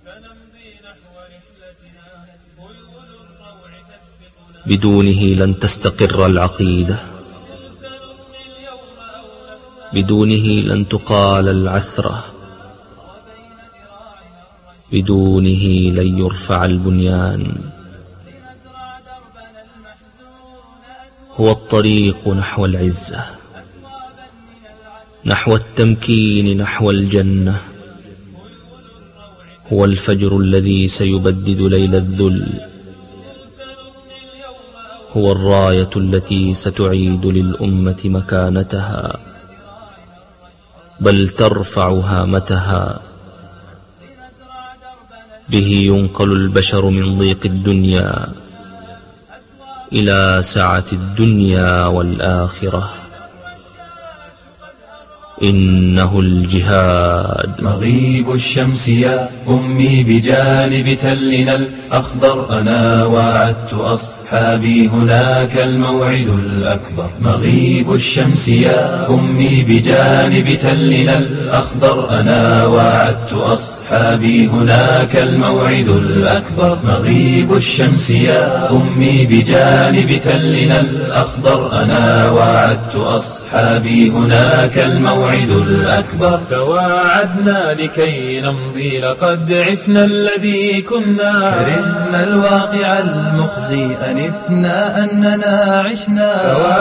بدونه لن تستقر العقيدة، بدونه لن تقال العثرة، بدونه لن يرفع البنيان. هو الطريق نحو العزة، نحو التمكين، نحو الجنة. هو الفجر الذي سيبدد ليل الذل، هو الراية التي ستعيد للأمة مكانتها، بل ترفع هامتها. به ينقل البشر من ضيق الدنيا إلى سعة الدنيا والآخرة. إنه الجهاد. مغيب الشمس يا أمي بجانب تلنا الأخضر، أنا وعدت أصحابي هناك الموعد الأكبر. مغيب الشمس يا أمي بجانب تلنا الأخضر، أنا وعدت أصحابي هناك الموعد الأكبر. مغيب الشمس يا أمي بجانب تلنا الأخضر، أنا وعدت أصحابي هناك الموعد الأكبر. تواعدنا لكي نمضي، لقد عفنا الذي كنا، كرهنا الواقع المخزي، أنفنا أننا عشنا.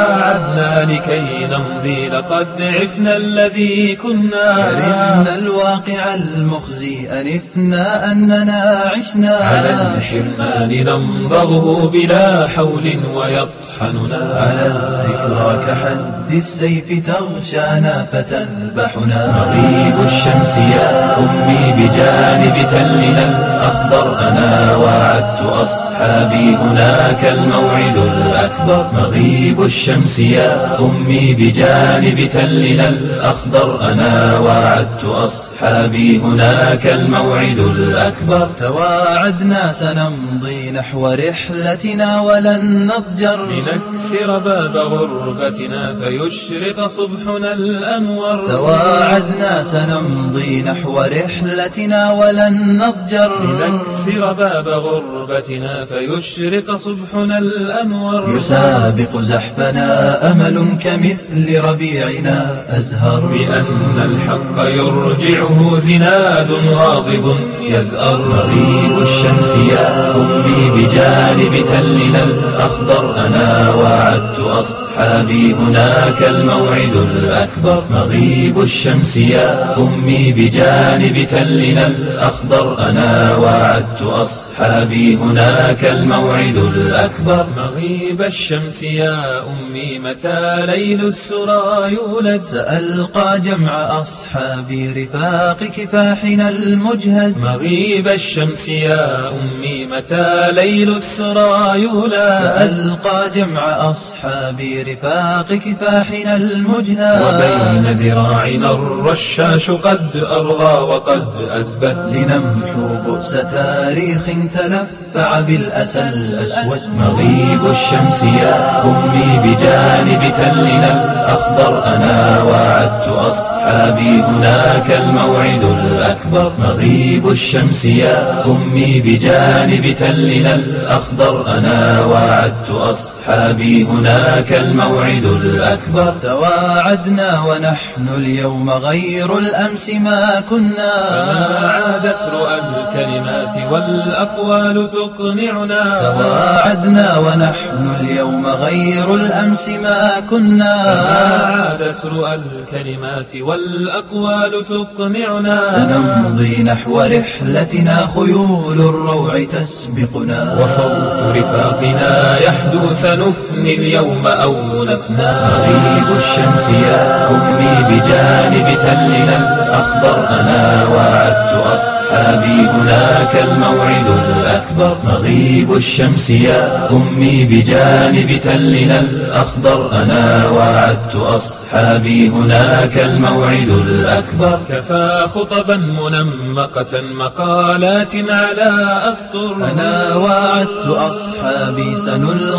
تواعدنا لكي نمضي، لقد عفنا الذي كنا، كرهنا الواقع المخزي، أنفنا أننا عشنا. على الحرمان ننضغه بلا حول ويطحننا، على الذكرى كحد السيف تغشانا فتذبحنا. مغيب الشمس يا أمي بجانب تلنا الأخضر، أنا وعدت أصحابي هناك الموعد الأكبر. مغيب الشمس يا أمي بجانب تلنا الأخضر، أنا وعدت أصحابي هناك الموعد الأكبر. تواعدنا سنمضي نحو رحلتنا ولن نضجر، لنكسر باب غربتنا فيشرق صبحنا الأنور. تواعدنا سنمضي نحو رحلتنا ولن نضجر، لنكسر باب غربتنا فيشرق صبحنا الأنور. يسابق زحفنا أمل كمثل ربيعنا أزهر، بأن الحق يرجعه زناد غاضب يزأر. مغيب الشمس يا أمي بجانب تلنا الأخضر، أنا وعدت أصحابي هناك الموعد الأكبر. مغيب الشمس يا أمي بجانب تلنا الأخضر، أنا وعدت أصحابي هناك الموعد الأكبر. مغيب الشمس يا أمي متى ليل السرى يولد، سألقى جمع أصحابي رفاق كفاحنا المجهد. مغيب الشمس يا أمي متى ليل السرى يولد، سألقى جمع أصحابي رفاق كفاحنا المجهد. وبين ذراعنا الرشاش قد أرغى وقد أزبد، لنمحو بؤس تاريخ تلفع بالأسى الأسود. مغيب الشمس يا أمي بجانب تلنا الأخضر، أنا وعدت أصحابي هناك الموعد الأكبر. مغيب الشمس يا أمي بجانب تلنا الأخضر، أنا وعدت أصحابي هناك الموعد الأكبر. تواعدنا ونحن اليوم غير الأمس ما كنا، فما عادت رؤى الكلمات والأقوال تقنعنا. تواعدنا ونحن اليوم غير الأمس ما كنا، فما عادت رؤى الكلمات والأقوال تقنعنا. سنمضي نحو رحلتنا خيول الروع تسبقنا، وصوت رفاقنا يحدو سنفني اليوم أو نفنى. مغيب الشمس يا أمي بجانب تلنا الأخضر، أنا وعدت أصحابي هناك الموعد الأكبر. مغيب الشمس يا أمي بجانب تلنا الأخضر، أنا وعدت أصحابي هناك الموعد الأكبر. كفى خطبا منمقة مقالات على أسطر، أنا وعدت أصحابي سنلقي الطير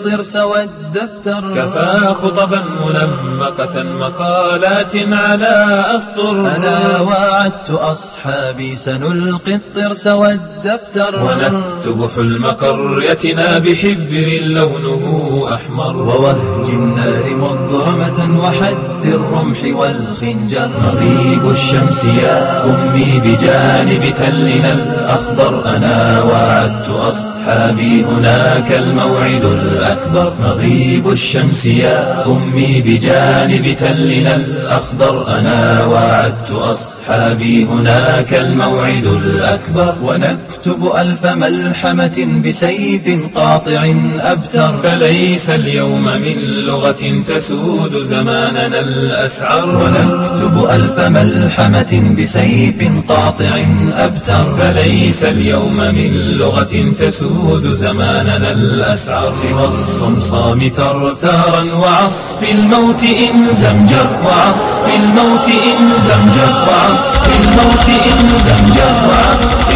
الطرس والدفتر. كفى خطبا ملمقة مقالات على أسطر. أنا وعدت أصحابي سنلقي الطرس والدفتر. ونكتب حلم قريتنا بحبر لونه أحمر. ووهج النار مضرمة وحد الرمح والخنجر. نضيب الشمس يا أمي بجانب تلنا الأخضر. أنا وعدت أصحابي هناك الموعد الأكبر. نضيب الشمس يا أمي بجانب تلنا الأخضر. أنا وعدت أصحابي هناك الموعد الأكبر. ونكتب ألف ملحمة بسيف قاطع أبتر. فليس اليوم من لغة تسود زماننا الأسعر. ونكتب ألف ملحمة بسيف قاطع أبتر. فليس اليوم من لغة تسود زماننا الأسعر. سوى الصمصام ثرثارا وعصف الموت إن زمجر. وعصف الموت إن زمجر. وعصف الموت إن زمجر. وعصف